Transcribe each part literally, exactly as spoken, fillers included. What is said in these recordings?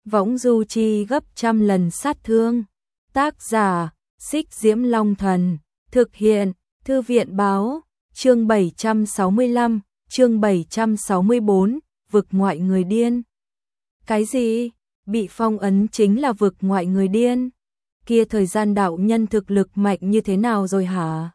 võng du chi gấp trăm lần sát thương. Tác giả, Xích Diễm Long Thần. Thực hiện, Thư viện báo. Chương bảy trăm sáu mươi lăm, chương bảy trăm sáu mươi bốn, vực ngoại người điên. Cái gì? Bị phong ấn chính là vực ngoại người điên? Kia thời gian đạo nhân thực lực mạnh như thế nào rồi hả?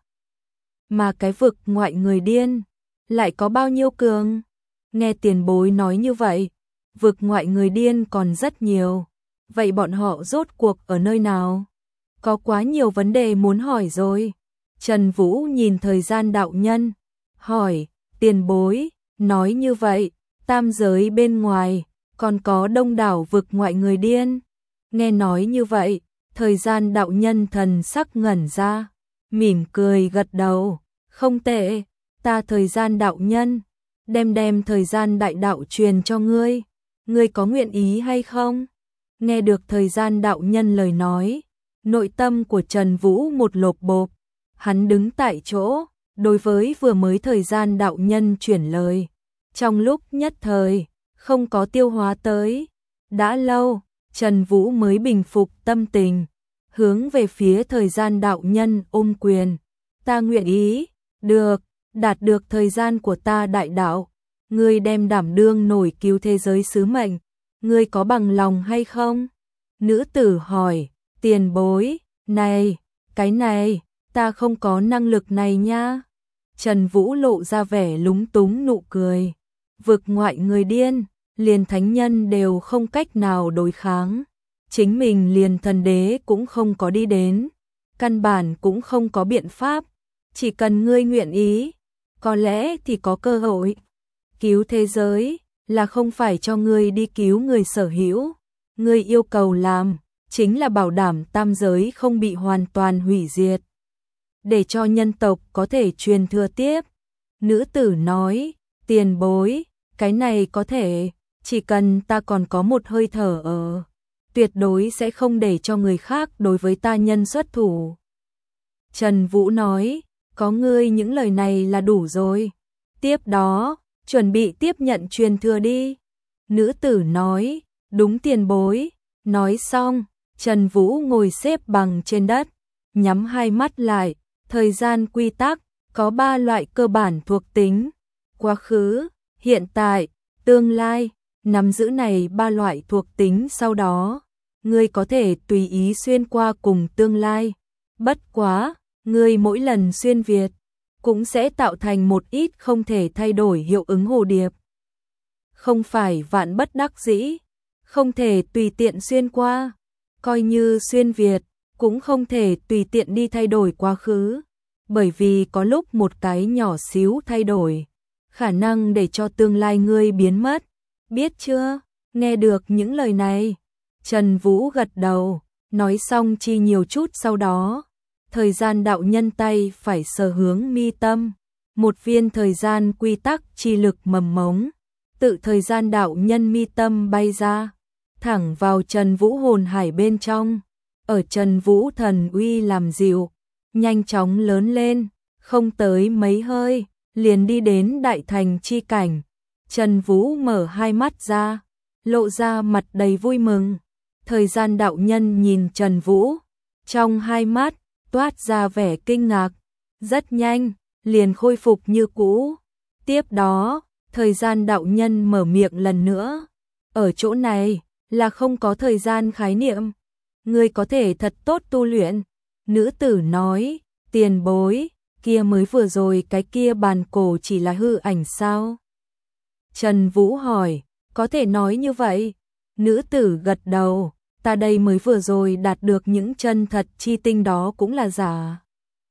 Mà cái vực ngoại người điên lại có bao nhiêu cường? Nghe tiền bối nói như vậy, vực ngoại người điên còn rất nhiều. Vậy bọn họ rốt cuộc ở nơi nào? Có quá nhiều vấn đề muốn hỏi rồi. Trần Vũ nhìn thời gian đạo nhân, hỏi, tiền bối, nói như vậy, tam giới bên ngoài, còn có đông đảo vực ngoại người điên. Nghe nói như vậy, thời gian đạo nhân thần sắc ngẩn ra, mỉm cười gật đầu, không tệ, ta thời gian đạo nhân, đem đem thời gian đại đạo truyền cho ngươi, ngươi có nguyện ý hay không? Nghe được thời gian đạo nhân lời nói, nội tâm của Trần Vũ một lộp bộp, hắn đứng tại chỗ, đối với vừa mới thời gian đạo nhân chuyển lời, trong lúc nhất thời, không có tiêu hóa tới. Đã lâu, Trần Vũ mới bình phục tâm tình, hướng về phía thời gian đạo nhân ôm quyền. Ta nguyện ý, được, đạt được thời gian của ta đại đạo, ngươi đem đảm đương nổi cứu thế giới sứ mệnh, ngươi có bằng lòng hay không? Nữ tử hỏi, tiền bối, này, cái này, ta không có năng lực này nha. Trần Vũ lộ ra vẻ lúng túng nụ cười, vực ngoại người điên, liền thánh nhân đều không cách nào đối kháng, chính mình liền thần đế cũng không có đi đến, căn bản cũng không có biện pháp, chỉ cần ngươi nguyện ý, có lẽ thì có cơ hội. Cứu thế giới là không phải cho ngươi đi cứu người sở hữu, ngươi yêu cầu làm chính là bảo đảm tam giới không bị hoàn toàn hủy diệt, để cho nhân tộc có thể truyền thừa tiếp. Nữ tử nói, tiền bối, cái này có thể, chỉ cần ta còn có một hơi thở ở, tuyệt đối sẽ không để cho người khác đối với ta nhân xuất thủ. Trần Vũ nói, có ngươi những lời này là đủ rồi. Tiếp đó, chuẩn bị tiếp nhận truyền thừa đi. Nữ tử nói, đúng tiền bối. Nói xong, Trần Vũ ngồi xếp bằng trên đất, nhắm hai mắt lại. Thời gian quy tắc có ba loại cơ bản thuộc tính: quá khứ, hiện tại, tương lai. Nắm giữ này ba loại thuộc tính sau đó, ngươi có thể tùy ý xuyên qua cùng tương lai. Bất quá, ngươi mỗi lần xuyên việt cũng sẽ tạo thành một ít không thể thay đổi hiệu ứng hồ điệp. Không phải vạn bất đắc dĩ, không thể tùy tiện xuyên qua, coi như xuyên việt cũng không thể tùy tiện đi thay đổi quá khứ, bởi vì có lúc một cái nhỏ xíu thay đổi, khả năng để cho tương lai ngươi biến mất. Biết chưa? Nghe được những lời này, Trần Vũ gật đầu, nói xong chi nhiều chút sau đó, thời gian đạo nhân tay phải sờ hướng mi tâm, một viên thời gian quy tắc chi lực mầm mống, tự thời gian đạo nhân mi tâm bay ra, thẳng vào Trần Vũ hồn hải bên trong, ở Trần Vũ thần uy làm dịu, nhanh chóng lớn lên, không tới mấy hơi, liền đi đến đại thành chi cảnh. Trần Vũ mở hai mắt ra, lộ ra mặt đầy vui mừng. Thời gian đạo nhân nhìn Trần Vũ, trong hai mắt toát ra vẻ kinh ngạc, rất nhanh, liền khôi phục như cũ. Tiếp đó, thời gian đạo nhân mở miệng lần nữa, ở chỗ này là không có thời gian khái niệm, ngươi có thể thật tốt tu luyện. Nữ tử nói, tiền bối, kia mới vừa rồi cái kia bàn cổ chỉ là hư ảnh sao? Trần Vũ hỏi, có thể nói như vậy? Nữ tử gật đầu, ta đây mới vừa rồi đạt được những chân thật chi tinh đó cũng là giả.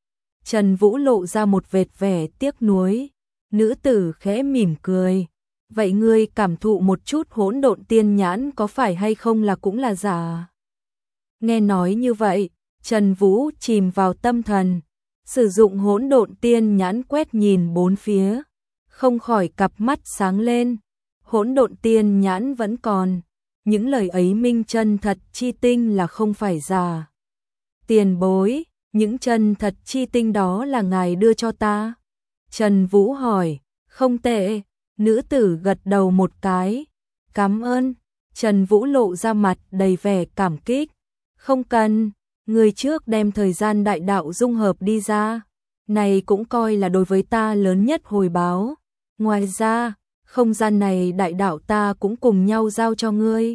Trần Vũ lộ ra một vệt vẻ tiếc nuối. Nữ tử khẽ mỉm cười, vậy ngươi cảm thụ một chút hỗn độn tiên nhãn có phải hay không là cũng là giả? Nghe nói như vậy, Trần Vũ chìm vào tâm thần, sử dụng hỗn độn tiên nhãn quét nhìn bốn phía, không khỏi cặp mắt sáng lên. Hỗn độn tiên nhãn vẫn còn, những lời ấy minh chân thật chi tinh là không phải giả. Tiền bối, những chân thật chi tinh đó là ngài đưa cho ta? Trần Vũ hỏi, không tệ. Nữ tử gật đầu một cái, cảm ơn. Trần Vũ lộ ra mặt đầy vẻ cảm kích. Không cần, người trước đem thời gian đại đạo dung hợp đi ra. Này cũng coi là đối với ta lớn nhất hồi báo. Ngoài ra, không gian này đại đạo ta cũng cùng nhau giao cho ngươi.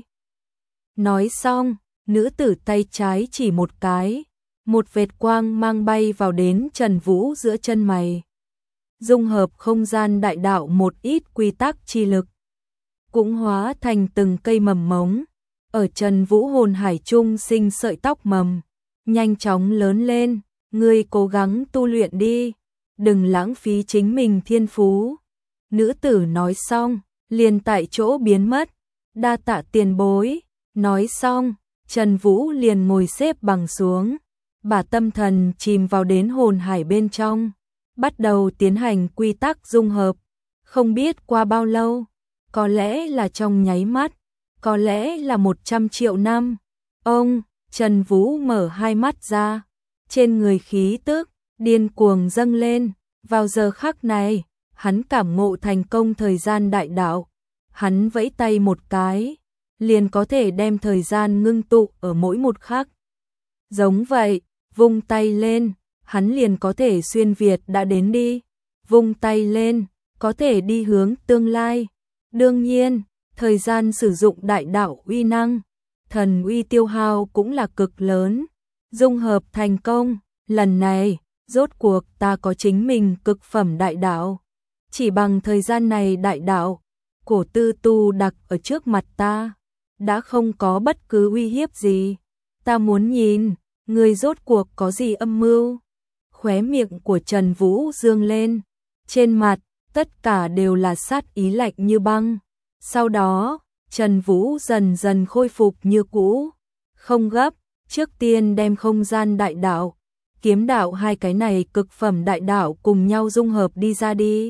Nói xong, nữ tử tay trái chỉ một cái, một vệt quang mang bay vào đến Trần Vũ giữa chân mày. Dung hợp không gian đại đạo một ít quy tắc chi lực, cũng hóa thành từng cây mầm mống, ở Trần Vũ hồn hải trung sinh sợi tóc mầm, nhanh chóng lớn lên, ngươi cố gắng tu luyện đi, đừng lãng phí chính mình thiên phú. Nữ tử nói xong, liền tại chỗ biến mất, đa tạ tiền bối. Nói xong, Trần Vũ liền ngồi xếp bằng xuống,把tâm thần chìm vào đến hồn hải bên trong, bắt đầu tiến hành quy tắc dung hợp. Không biết qua bao lâu, có lẽ là trong nháy mắt, có lẽ là một trăm triệu năm. Ông, Trần Vũ mở hai mắt ra, trên người khí tức điên cuồng dâng lên. Vào giờ khắc này, hắn cảm ngộ thành công thời gian đại đạo. Hắn vẫy tay một cái, liền có thể đem thời gian ngưng tụ ở mỗi một khắc. Giống vậy, vung tay lên, hắn liền có thể xuyên Việt đã đến đi. Vung tay lên, có thể đi hướng tương lai. Đương nhiên, thời gian sử dụng đại đạo uy năng, thần uy tiêu hao cũng là cực lớn. Dung hợp thành công, lần này, rốt cuộc ta có chính mình cực phẩm đại đạo. Chỉ bằng thời gian này đại đạo, cổ tư tu đặc ở trước mặt ta, đã không có bất cứ uy hiếp gì. Ta muốn nhìn, người rốt cuộc có gì âm mưu. Khóe miệng của Trần Vũ dương lên, trên mặt, tất cả đều là sát ý lạnh như băng. Sau đó, Trần Vũ dần dần khôi phục như cũ. Không gấp, trước tiên đem không gian đại đạo, kiếm đạo hai cái này cực phẩm đại đạo cùng nhau dung hợp đi ra đi.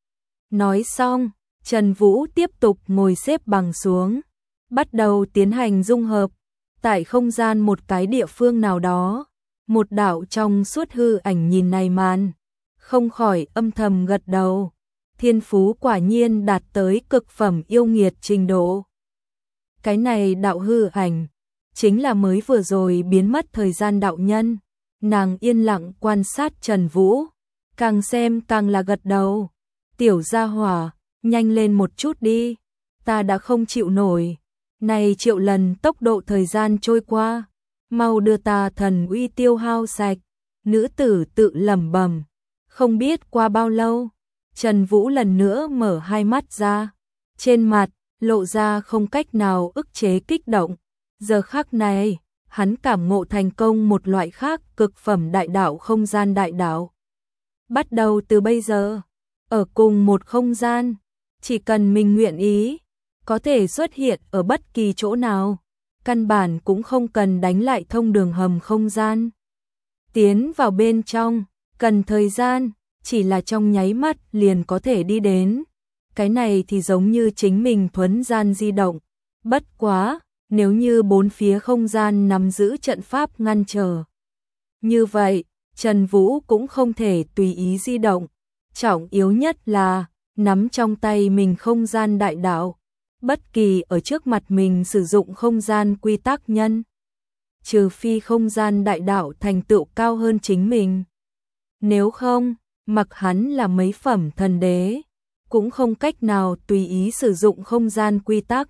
Nói xong, Trần Vũ tiếp tục ngồi xếp bằng xuống, bắt đầu tiến hành dung hợp. Tại không gian một cái địa phương nào đó, một đạo trong suốt hư ảnh nhìn này màn, không khỏi âm thầm gật đầu. Thiên phú quả nhiên đạt tới cực phẩm yêu nghiệt trình độ. Cái này đạo hư ảnh, chính là mới vừa rồi biến mất thời gian đạo nhân. Nàng yên lặng quan sát Trần Vũ, càng xem càng là gật đầu. Tiểu gia hỏa, nhanh lên một chút đi, ta đã không chịu nổi. Này triệu lần tốc độ thời gian trôi qua, mau đưa ta thần uy tiêu hao sạch. Nữ tử tự lẩm bẩm. Không biết qua bao lâu, Trần Vũ lần nữa mở hai mắt ra, trên mặt lộ ra không cách nào ức chế kích động. Giờ khắc này, hắn cảm ngộ thành công một loại khác cực phẩm đại đạo không gian đại đạo. Bắt đầu từ bây giờ, ở cùng một không gian, chỉ cần mình nguyện ý, có thể xuất hiện ở bất kỳ chỗ nào, căn bản cũng không cần đánh lại thông đường hầm không gian. Tiến vào bên trong, cần thời gian, chỉ là trong nháy mắt liền có thể đi đến. Cái này thì giống như chính mình thuấn gian di động. Bất quá, nếu như bốn phía không gian nắm giữ trận pháp ngăn trở, như vậy, Trần Vũ cũng không thể tùy ý di động. Trọng yếu nhất là, nắm trong tay mình không gian đại đạo. Bất kỳ ở trước mặt mình sử dụng không gian quy tắc nhân, trừ phi không gian đại đạo thành tựu cao hơn chính mình. Nếu không, mặc hắn là mấy phẩm thần đế, cũng không cách nào tùy ý sử dụng không gian quy tắc.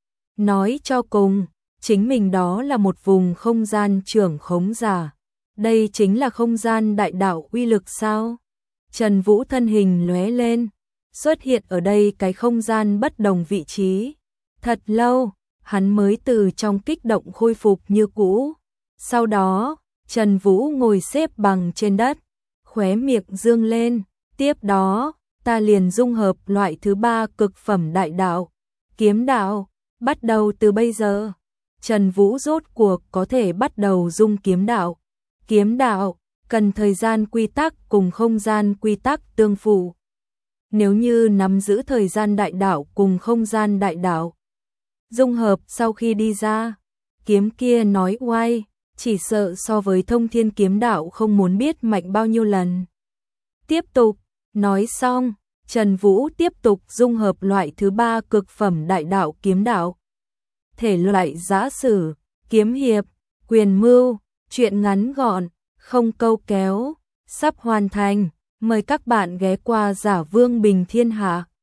Nói cho cùng, chính mình đó là một vùng không gian trưởng khống giả. Đây chính là không gian đại đạo uy lực sao? Trần Vũ thân hình lóe lên, xuất hiện ở đây cái không gian bất đồng vị trí. Thật lâu, hắn mới từ trong kích động khôi phục như cũ. Sau đó, Trần Vũ ngồi xếp bằng trên đất, khóe miệng dương lên. Tiếp đó, ta liền dung hợp loại thứ ba cực phẩm đại đạo, kiếm đạo. Bắt đầu từ bây giờ, Trần Vũ rốt cuộc có thể bắt đầu dung kiếm đạo. Kiếm đạo cần thời gian quy tắc cùng không gian quy tắc tương phù. Nếu như nắm giữ thời gian đại đạo cùng không gian đại đạo dung hợp sau khi đi ra, kiếm kia nói oai, chỉ sợ so với thông thiên kiếm đạo không muốn biết mạnh bao nhiêu lần. Tiếp tục, nói xong, Trần Vũ tiếp tục dung hợp loại thứ ba cực phẩm đại đạo kiếm đạo. thể loại giã sử, kiếm hiệp, quyền mưu, truyện ngắn gọn, không câu kéo, sắp hoàn thành. Mời các bạn ghé qua Giả Vương Bình Thiên Hạ.